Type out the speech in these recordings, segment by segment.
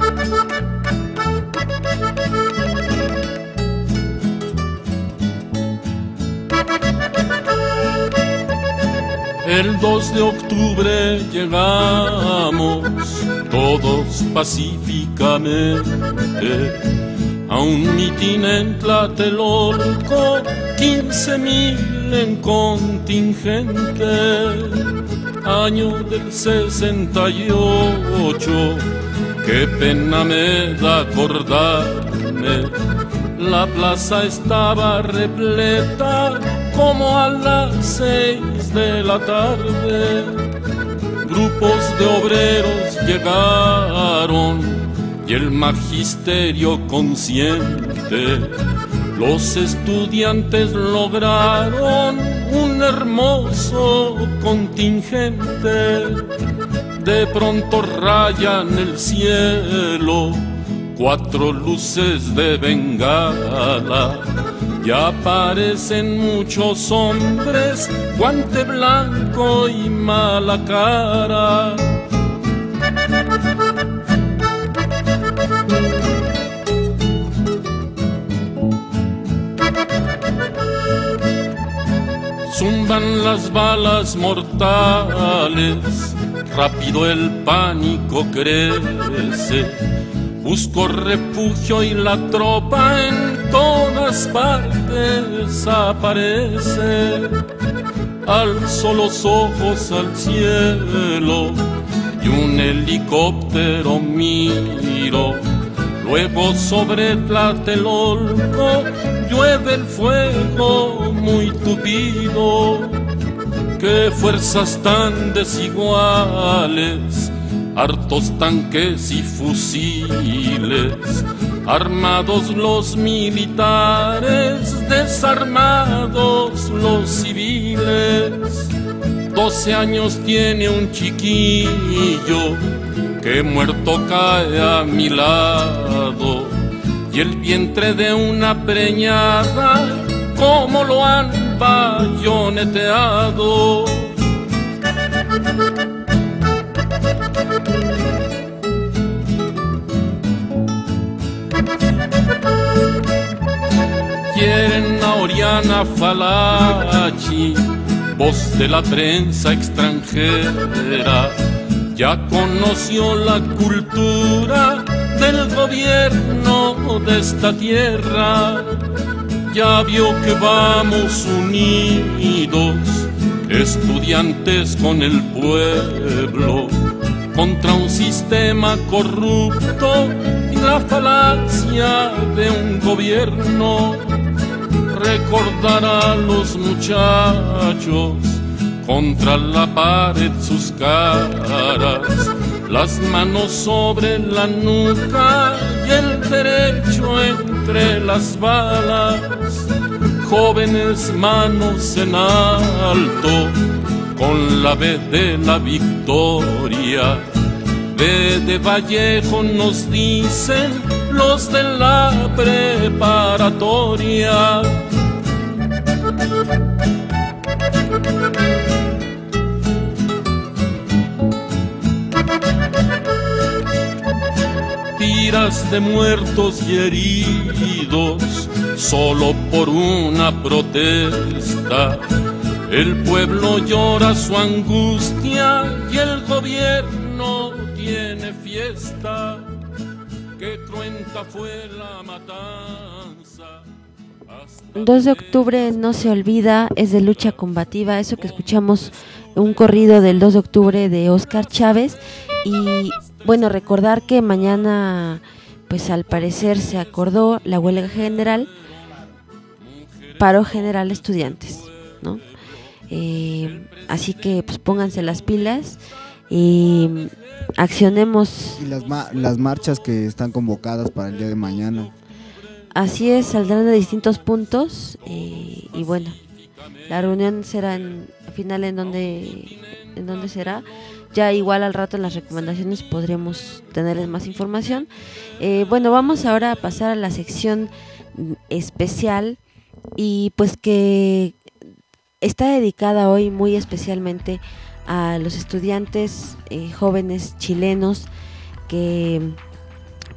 El 2 de octubre llegamos todos pacíficamente a un mitin en Tlatelolco, 15,000 en contingente. Año del 68, qué pena me da acordarme. La plaza estaba repleta como a las 6 de la tarde. Grupos de obreros llegaron y el magisterio consciente. Los estudiantes lograron un hermoso contingente. De pronto rayan el cielo 4 luces de bengala. Ya aparecen muchos hombres, guante blanco y mala cara. Zumban las balas mortales, rápido el pánico crece. Busco refugio y la tropa en todas partes aparece. Alzo los ojos al cielo y un helicóptero miro. Luego sobre Tlatelolco llueve el fuego muy tupido. Qué fuerzas tan desiguales, hartos tanques y fusiles, armados los militares, desarmados los civiles. 12 años tiene un chiquillo que muerto cae a mi lado, y el vientre de una preñada, como lo han bayoneteado. Quieren a Oriana Fallaci, voz de la prensa extranjera. Ya conoció la cultura del gobierno de esta tierra. Ya vio que vamos unidos, estudiantes con el pueblo, contra un sistema corrupto y la falacia de un gobierno. Recordar a los muchachos contra la pared sus caras, las manos sobre la nuca y el derecho entre las balas. Jóvenes, manos en alto, con la B de la victoria. B de Vallejo nos dicen los de la preparatoria. Tiras de muertos y heridos solo por una protesta. El pueblo llora su angustia y el gobierno tiene fiesta. Qué cruenta fue la matanza. 2 de octubre no se olvida, es de lucha combativa. Eso que escuchamos, un corrido del 2 de octubre de Óscar Chávez. Y bueno, recordar que mañana, pues al parecer se acordó la huelga general, paro general de estudiantes, ¿no? Así que pues pónganse las pilas y accionemos. Y las marchas que están convocadas para el día de mañana. Así es, saldrán de distintos puntos y bueno, la reunión será al final en donde será. Ya igual al rato en las recomendaciones podremos tenerles más información. Bueno, vamos ahora a pasar a la sección especial y pues que está dedicada hoy muy especialmente a los estudiantes jóvenes chilenos que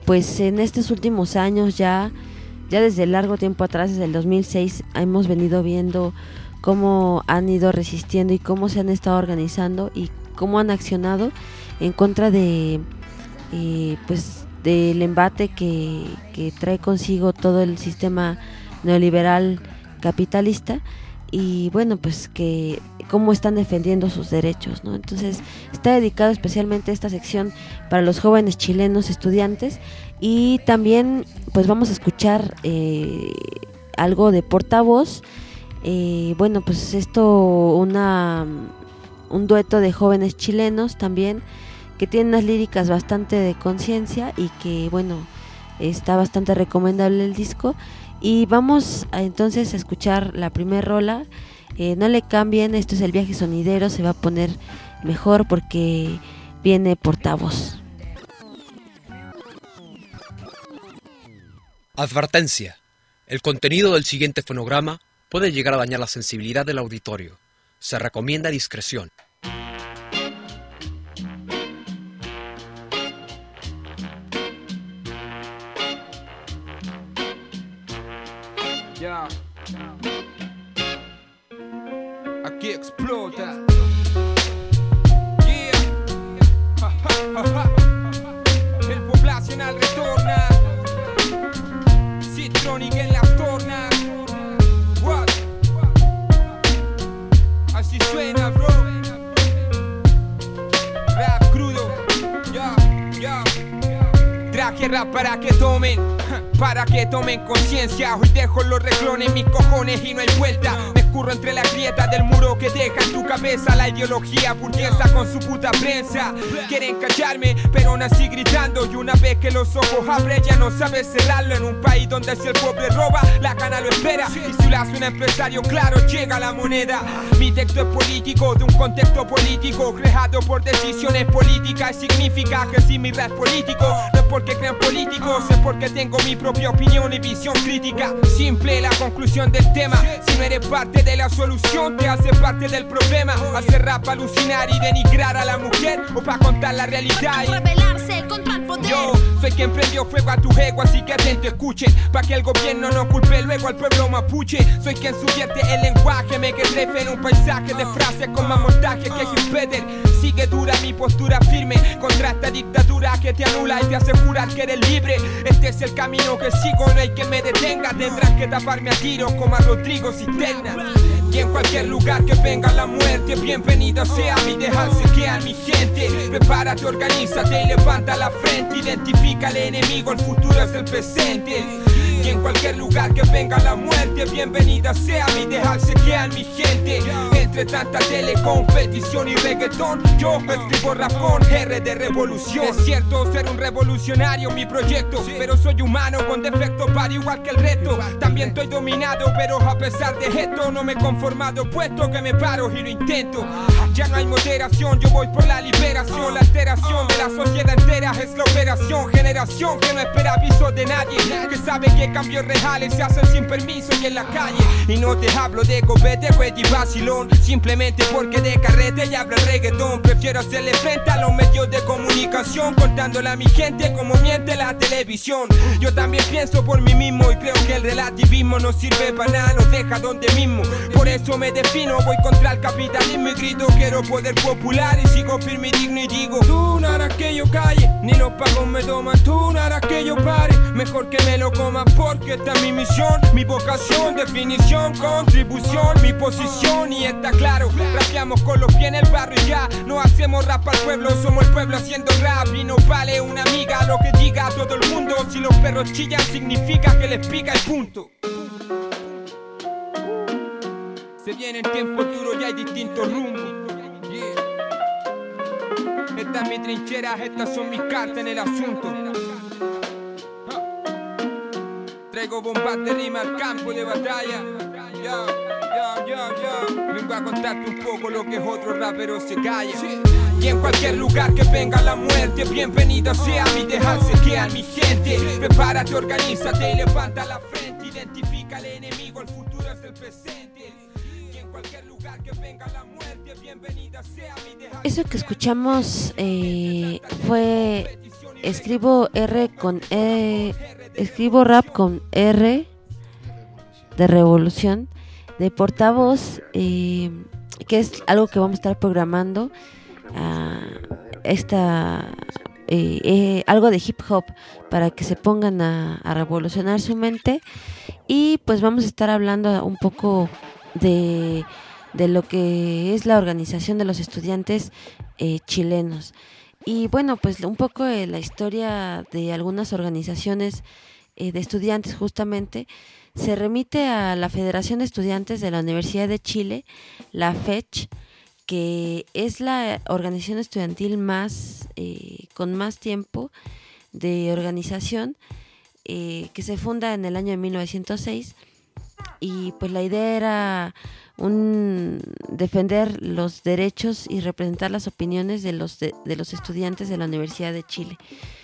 pues en estos últimos años ya desde largo tiempo atrás, desde el 2006, hemos venido viendo cómo han ido resistiendo y cómo se han estado organizando y cómo han accionado en contra de pues del embate que trae consigo todo el sistema neoliberal capitalista, y bueno, pues que cómo están defendiendo sus derechos, ¿no? Entonces está dedicado especialmente esta sección para los jóvenes chilenos estudiantes, y también pues vamos a escuchar algo de Portavoz. Bueno, pues esto un dueto de jóvenes chilenos también, que tienen unas líricas bastante de conciencia y que bueno, está bastante recomendable el disco. Y vamos entonces a escuchar la primer rola. No le cambien, esto es el viaje sonidero, se va a poner mejor porque viene Portavoz. Advertencia: el contenido del siguiente fonograma puede llegar a dañar la sensibilidad del auditorio. Se recomienda discreción. Ya. Aquí explota. Yeah. El poblacional retorna. Citronic en las tornas. What? Así suena, bro. Rap crudo. Ya, ya. Traje rap para que tomen conciencia. Hoy dejo los reclones, mis cojones y no hay vuelta. Me escurro entre las grietas del muro que deja en tu cabeza la ideología burguesa con su puta prensa. Quieren callarme, pero nací gritando, y una vez que los ojos abren ya no sabes cerrarlo. En un país donde si el pobre roba, la gana lo espera, y si lo hace un empresario, claro, llega la moneda. Mi texto es político, de un contexto político creado por decisiones políticas, y significa que si mi rap es político, no es porque crean políticos, es porque tengo mi propia opinión y visión crítica. Simple la conclusión del tema: si no eres parte de la solución, te hace parte del problema. Hacer rap, alucinar y denigrar a la mujer, o para contar la realidad y rebelarse contra el poder. Yo soy quien prendió fuego a tu ego, así que atento, escuchen, para que el gobierno no culpe luego al pueblo mapuche. Soy quien subvierte el lenguaje, me quedé en un paisaje de frases con más montaje que Hugh Peter. Sigue dura mi postura firme contra esta dictadura que te anula y te asegura que eres libre. Este es el camino que sigo, no hay que me detenga. Tendrán que taparme a tiros como a Rodrigo Cisterna. Y en cualquier lugar que venga la muerte, bienvenida sea mi dejarse que a mi gente. Prepárate, organízate y levanta la frente. Identifica al enemigo, el futuro es el presente. Y en cualquier lugar que venga la muerte, bienvenida sea mi dejarse que a mi gente. Entre tanta telecompetición y reggaetón, yo escribo rap con R de revolución. Es cierto ser un revolucionario mi proyecto, pero soy humano con defectos para igual que el resto. También estoy dominado, pero a pesar de esto no me he conformado, puesto que me paro y lo intento. Ya no hay moderación, yo voy por la liberación. La alteración de la sociedad entera es la operación. Generación que no espera aviso de nadie, que sabe que cambios reales se hacen sin permiso y en la calle. Y no te hablo de copete, cuete y vacilón, simplemente porque de carrete y habla el reggaetón. Prefiero hacerle frente a los medios de comunicación, contándole a mi gente como miente la televisión. Yo también pienso por mí mismo y creo que el relativismo no sirve para nada, nos deja donde mismo. Por eso me defino, voy contra el capitalismo y grito quiero poder popular, y sigo firme y digno y digo: tú no harás que yo calle, ni los pagos me toman. Tú no harás que yo pare, mejor que me lo coma, porque esta es mi misión, mi vocación, definición, contribución, mi posición. Y está claro, rapeamos con los pies en el barrio y ya no hacemos rap al pueblo, somos el pueblo haciendo rap. Y no vale una amiga lo que diga todo el mundo, si los perros chillan significa que les pica el punto. Se vienen tiempos duros y hay distintos rumbos. Yeah. Esta es mi trinchera, estas son mis cartas en el asunto. Traigo bombas de rima al campo de batalla. Vengo a contarte un poco lo que otros raperos se callan. Y en cualquier lugar que venga la muerte, bienvenida sea mi dejarse que a mi gente. Prepárate, organízate y levanta la frente. Identifica al enemigo, el futuro es el presente. Eso que escuchamos fue escribo rap con R de revolución, de Portavoz, que es algo que vamos a estar programando, algo de hip hop para que se pongan a revolucionar su mente. Y pues vamos a estar hablando un poco de lo que es la organización de los estudiantes chilenos. Y bueno, pues un poco de la historia de algunas organizaciones de estudiantes justamente se remite a la Federación de Estudiantes de la Universidad de Chile, la FECH, que es la organización estudiantil con más tiempo de organización, que se funda en el año de 1906, y pues la idea era defender los derechos y representar las opiniones de los estudiantes de la Universidad de Chile.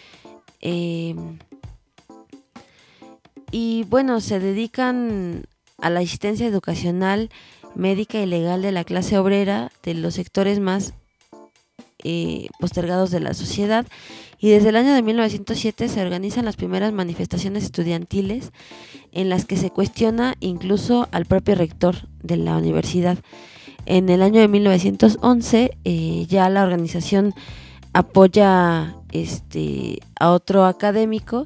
Y bueno, se dedican a la asistencia educacional, médica y legal de la clase obrera, de los sectores más postergados de la sociedad. Y desde el año de 1907 se organizan las primeras manifestaciones estudiantiles en las que se cuestiona incluso al propio rector de la universidad. En el año de 1911 ya la organización apoya a otro académico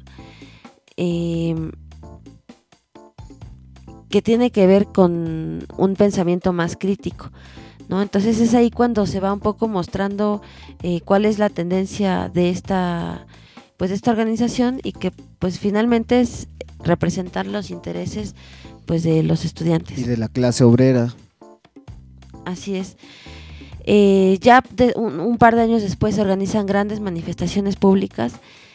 que tiene que ver con un pensamiento más crítico, ¿no? Entonces es ahí cuando se va un poco mostrando cuál es la tendencia de esta organización, y que pues finalmente es representar los intereses pues de los estudiantes y de la clase obrera. Así es. Ya un par de años después se organizan grandes manifestaciones públicas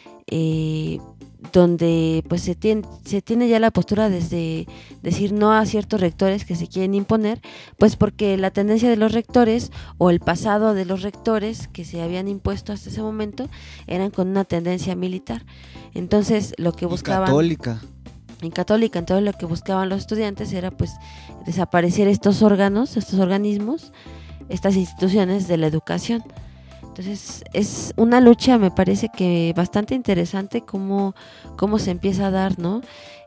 donde pues se tiene ya la postura desde decir no a ciertos rectores que se quieren imponer, pues porque la tendencia de los rectores o el pasado de los rectores que se habían impuesto hasta ese momento eran con una tendencia militar. Entonces lo que buscaban... católica, entonces lo que buscaban los estudiantes era pues desaparecer estos organismos, estas instituciones de la educación. Entonces es una lucha, me parece que bastante interesante cómo se empieza a dar, ¿no?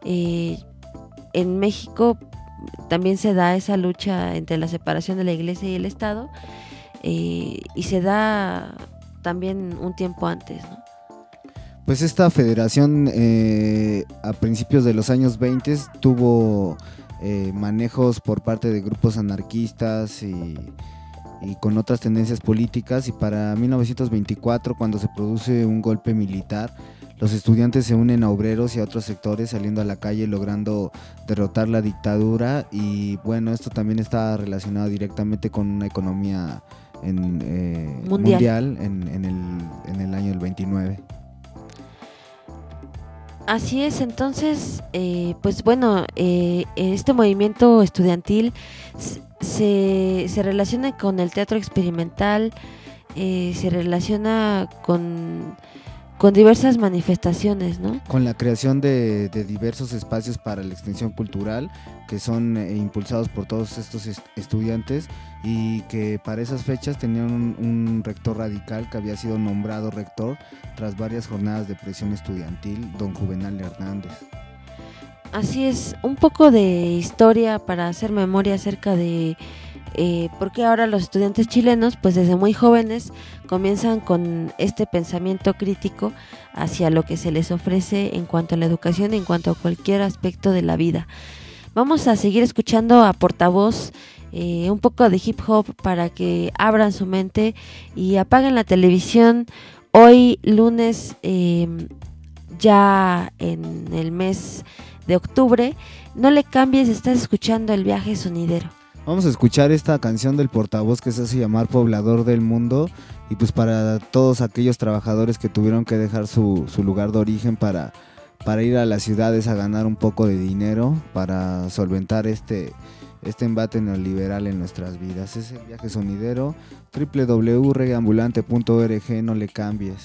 En México también se da esa lucha entre la separación de la Iglesia y el Estado, y se da también un tiempo antes, ¿no? Pues esta federación a principios de los años 20 tuvo manejos por parte de grupos anarquistas y con otras tendencias políticas, y para 1924, cuando se produce un golpe militar, los estudiantes se unen a obreros y a otros sectores saliendo a la calle, logrando derrotar la dictadura. Y bueno, esto también está relacionado directamente con una economía mundial en el año del 29. Así es. Entonces pues bueno, este movimiento estudiantil se relaciona con el teatro experimental, se relaciona con diversas manifestaciones, ¿no? Con la creación de diversos espacios para la extensión cultural, que son impulsados por todos estos estudiantes, y que para esas fechas tenían un rector radical que había sido nombrado rector tras varias jornadas de presión estudiantil, don Juvenal Hernández. Así es, un poco de historia para hacer memoria acerca de por qué ahora los estudiantes chilenos, pues desde muy jóvenes, comienzan con este pensamiento crítico hacia lo que se les ofrece en cuanto a la educación, en cuanto a cualquier aspecto de la vida. Vamos a seguir escuchando a Portavoz, un poco de hip hop para que abran su mente y apaguen la televisión. Hoy lunes, ya en el mes de octubre, no le cambies, estás escuchando El Viaje Sonidero. Vamos a escuchar esta canción del Portavoz que se hace llamar Poblador del Mundo, y pues para todos aquellos trabajadores que tuvieron que dejar su lugar de origen para ir a las ciudades a ganar un poco de dinero para solventar este embate neoliberal en nuestras vidas. Es El Viaje Sonidero, www.reggaeambulante.org, no le cambies.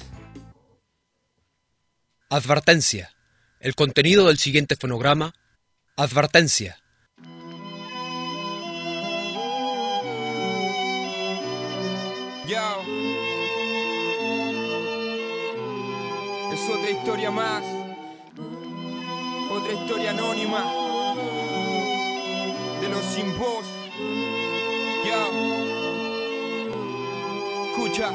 Advertencia. El contenido del siguiente fonograma. Advertencia. Yo. Es otra historia más. Otra historia anónima de los sin voz. Yo. Escucha.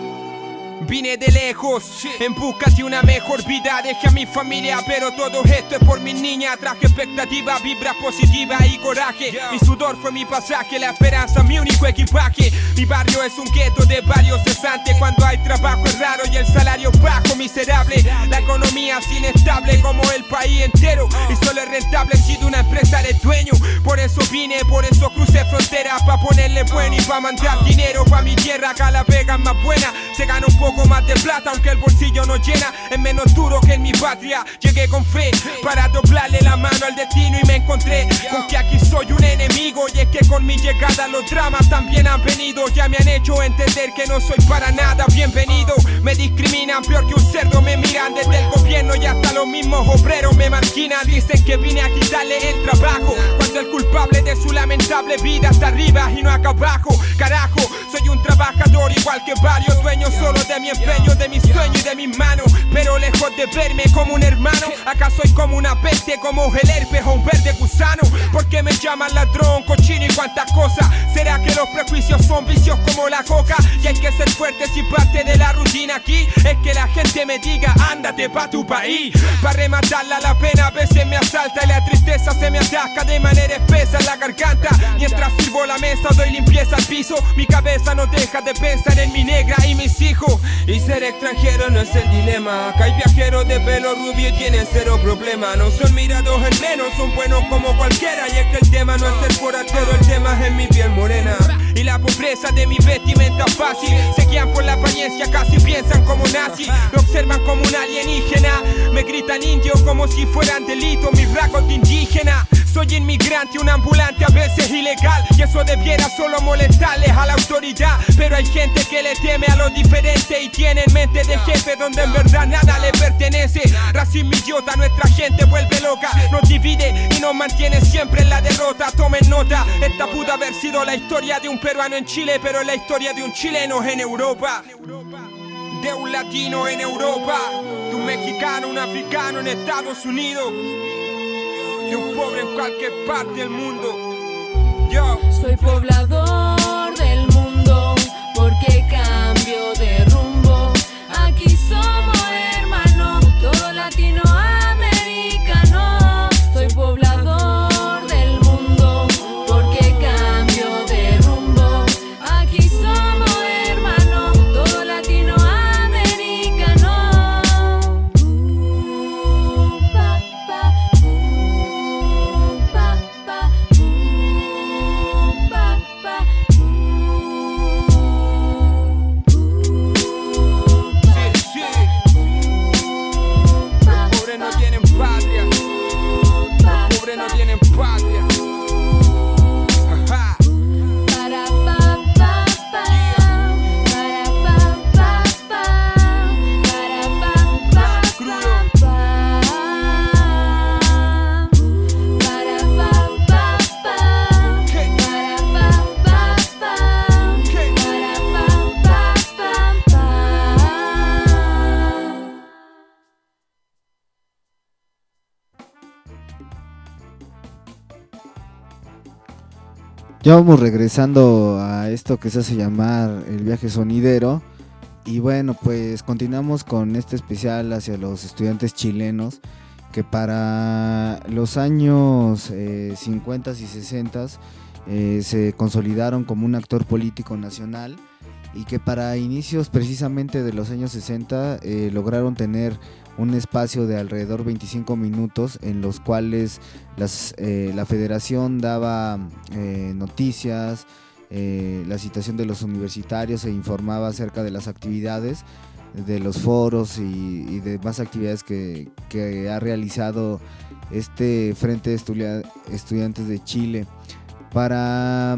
Vine de lejos, en busca de una mejor vida. Dejé a mi familia, pero todo esto es por mi niña. Traje expectativa, vibra positiva y coraje. Mi sudor fue mi pasaje, la esperanza mi único equipaje. Mi barrio es un gueto de varios cesantes. Cuando hay trabajo es raro y el salario bajo, miserable. La economía es inestable como el país entero. Y solo es rentable si de una empresa eres dueño. Por eso vine, por eso crucé fronteras. Pa' ponerle bueno y pa' mandar dinero pa' mi tierra. Acá la pega es más buena, se gana un poco más de plata, aunque el bolsillo no llena. Es menos duro que en mi patria. Llegué con fe para doblarle la mano al destino y me encontré con que aquí soy un enemigo. Y es que con mi llegada los dramas también han venido. Ya me han hecho entender que no soy para nada bienvenido. Me discriminan peor que un cerdo, me miran desde el gobierno y hasta los mismos obreros me marginan. Dicen que vine a quitarle el trabajo, cuando el culpable de su lamentable vida está arriba y no acá abajo. Carajo, soy un trabajador igual que varios dueños, solo de mi empeño, de mis sueños y de mis manos. Pero lejos de verme como un hermano, acá soy como una peste, como el herpes o un verde gusano. Porque me llaman ladrón, cochino y cuantas cosas. ¿Será que los prejuicios son vicios como la coca? Y hay que ser fuerte si parte de la rutina aquí es que la gente me diga, ándate pa' tu país. Para rematarla la pena a veces me asalta y la tristeza se me atasca de manera espesa en la garganta. Mientras sirvo la mesa doy limpieza al piso. Mi cabeza no deja de pensar en mi negra y mis hijos. Y ser extranjero no es el dilema. Acá hay viajeros de pelo rubio y tienen cero problema. No son mirados en menos, son buenos como cualquiera. Y es que el tema no es ser forastero, el tema es en mi piel morena. Y la pobreza de mi vestimenta fácil. Se guían por la apariencia, casi piensan como nazi. Me observan como un alienígena. Me gritan indio como si fueran delitos mis rasgos de indígena. Soy inmigrante, un ambulante a veces ilegal. Y eso debiera solo molestarles a la autoridad. Pero hay gente que le teme a lo diferente y tiene en mente de jefe donde en verdad nada le pertenece. Racismo idiota, nuestra gente vuelve loca. Nos divide y nos mantiene siempre en la derrota. Tomen nota, esta pudo haber sido la historia de un peruano en Chile, pero es la historia de un chileno en Europa. De un latino en Europa, de un mexicano, un africano en Estados Unidos, de un pobre en cualquier parte del mundo. Yo soy poblador del mundo porque cambio de rumbo. Aquí somos hermanos, todo latinoamericano. Soy poblador del mundo porque cambio de rumbo. Aquí somos hermanos, todo latinoamericano. No tienen patria. Ajá. Para pa pa pa. Para pa pa pa. Para pa pa pa. Para pa pa pa. Para pa pa pa. Para pa pa pa. Ya vamos regresando a esto que se hace llamar el viaje sonidero. Y bueno, pues continuamos con este especial hacia los estudiantes chilenos que para los años 50 y 60 se consolidaron como un actor político nacional y que para inicios precisamente de los años 60 lograron tener un espacio de alrededor 25 minutos en los cuales la federación daba noticias, la situación de los universitarios, se informaba acerca de las actividades, de los foros y demás actividades que ha realizado este Frente de Estudiantes de Chile. Para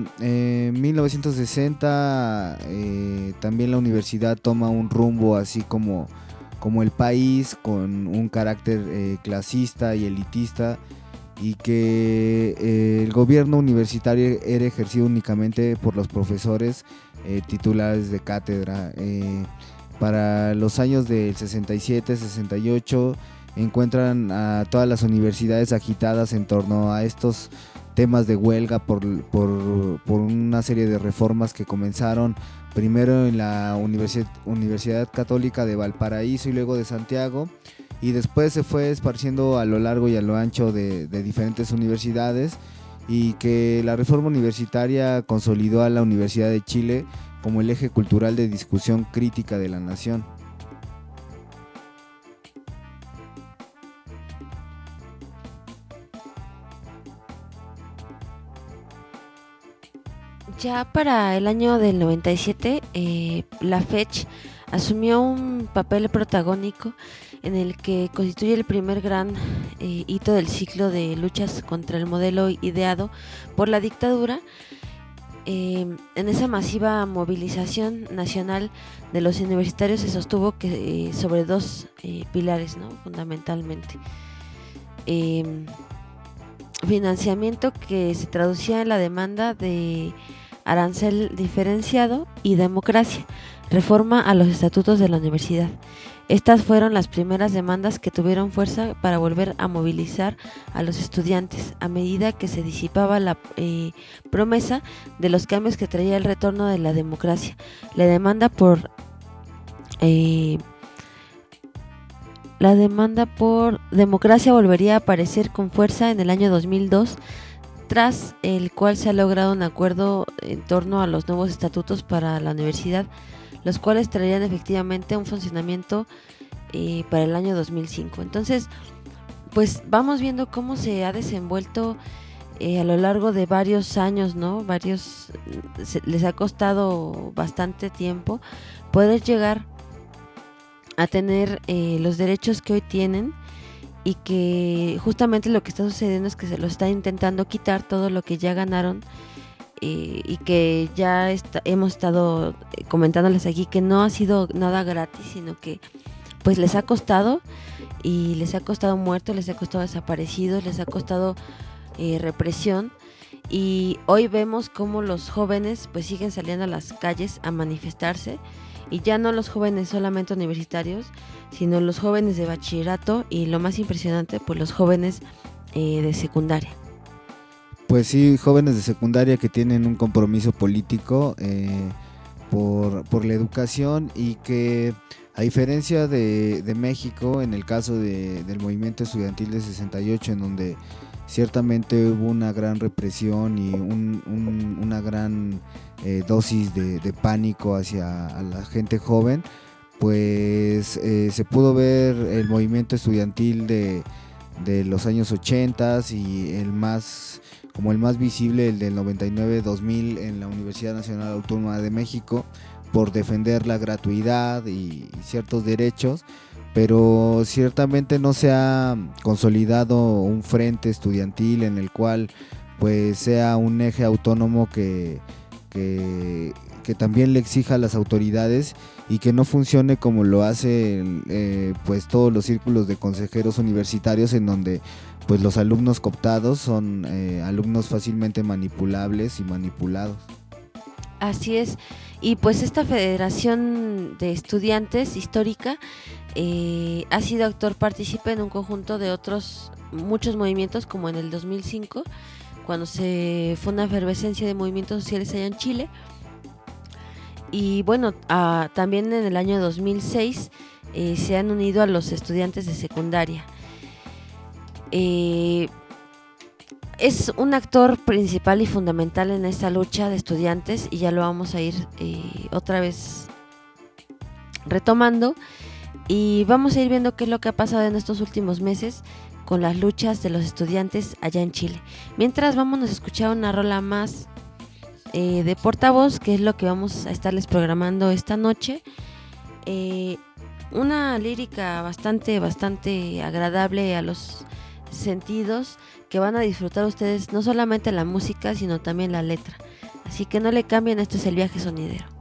1960 también la universidad toma un rumbo así como el país, con un carácter clasista y elitista, y que el gobierno universitario era ejercido únicamente por los profesores titulares de cátedra. Para los años del 67, 68 encuentran a todas las universidades agitadas en torno a estos temas de huelga por una serie de reformas que comenzaron primero en la Universidad Católica de Valparaíso y luego de Santiago, y después se fue esparciendo a lo largo y a lo ancho de diferentes universidades, y que la reforma universitaria consolidó a la Universidad de Chile como el eje cultural de discusión crítica de la nación. Ya para el año del 97, la FECH asumió un papel protagónico en el que constituye el primer gran hito del ciclo de luchas contra el modelo ideado por la dictadura. En esa masiva movilización nacional de los universitarios se sostuvo que sobre dos pilares, ¿no? Fundamentalmente. Financiamiento, que se traducía en la demanda de arancel diferenciado, y democracia, reforma a los estatutos de la universidad. Estas fueron las primeras demandas que tuvieron fuerza para volver a movilizar a los estudiantes a medida que se disipaba la promesa de los cambios que traía el retorno de la democracia. La demanda por democracia volvería a aparecer con fuerza en el año 2002, tras el cual se ha logrado un acuerdo en torno a los nuevos estatutos para la universidad, los cuales traerían efectivamente un funcionamiento para el año 2005. Entonces, pues vamos viendo cómo se ha desenvuelto a lo largo de varios años, ¿no? Les ha costado bastante tiempo poder llegar a tener los derechos que hoy tienen, y que justamente lo que está sucediendo es que se lo está intentando quitar todo lo que ya ganaron, y que ya hemos estado comentándoles aquí que no ha sido nada gratis, sino que pues les ha costado, y les ha costado muertos, les ha costado desaparecidos, les ha costado represión, y hoy vemos cómo los jóvenes pues siguen saliendo a las calles a manifestarse, y ya no los jóvenes solamente universitarios, sino los jóvenes de bachillerato, y lo más impresionante, pues los jóvenes de secundaria. Pues sí, jóvenes de secundaria que tienen un compromiso político por la educación, y que a diferencia de México, en el caso del movimiento estudiantil de 68, en donde ciertamente hubo una gran represión y una gran dosis de pánico hacia a la gente joven, pues se pudo ver el movimiento estudiantil de los años 80 y el más visible, el del 99-2000 en la Universidad Nacional Autónoma de México, por defender la gratuidad y ciertos derechos, pero ciertamente no se ha consolidado un frente estudiantil en el cual pues sea un eje autónomo que también le exija a las autoridades, y que no funcione como lo hacen pues todos los círculos de consejeros universitarios, en donde pues los alumnos cooptados son alumnos fácilmente manipulables y manipulados. Así es, y pues esta Federación de Estudiantes histórica ha sido actor partícipe en un conjunto de otros muchos movimientos, como en el 2005, cuando se fue una efervescencia de movimientos sociales allá en Chile, y bueno, también en el año 2006 se han unido a los estudiantes de secundaria. Es un actor principal y fundamental en esta lucha de estudiantes, y ya lo vamos a ir otra vez retomando, y vamos a ir viendo qué es lo que ha pasado en estos últimos meses con las luchas de los estudiantes allá en Chile. Mientras, vámonos a escuchar una rola más de Portavoz, que es lo que vamos a estarles programando esta noche. Una lírica bastante agradable a los sentidos, que van a disfrutar ustedes no solamente la música, sino también la letra. Así que no le cambien, esto es El Viaje Sonidero.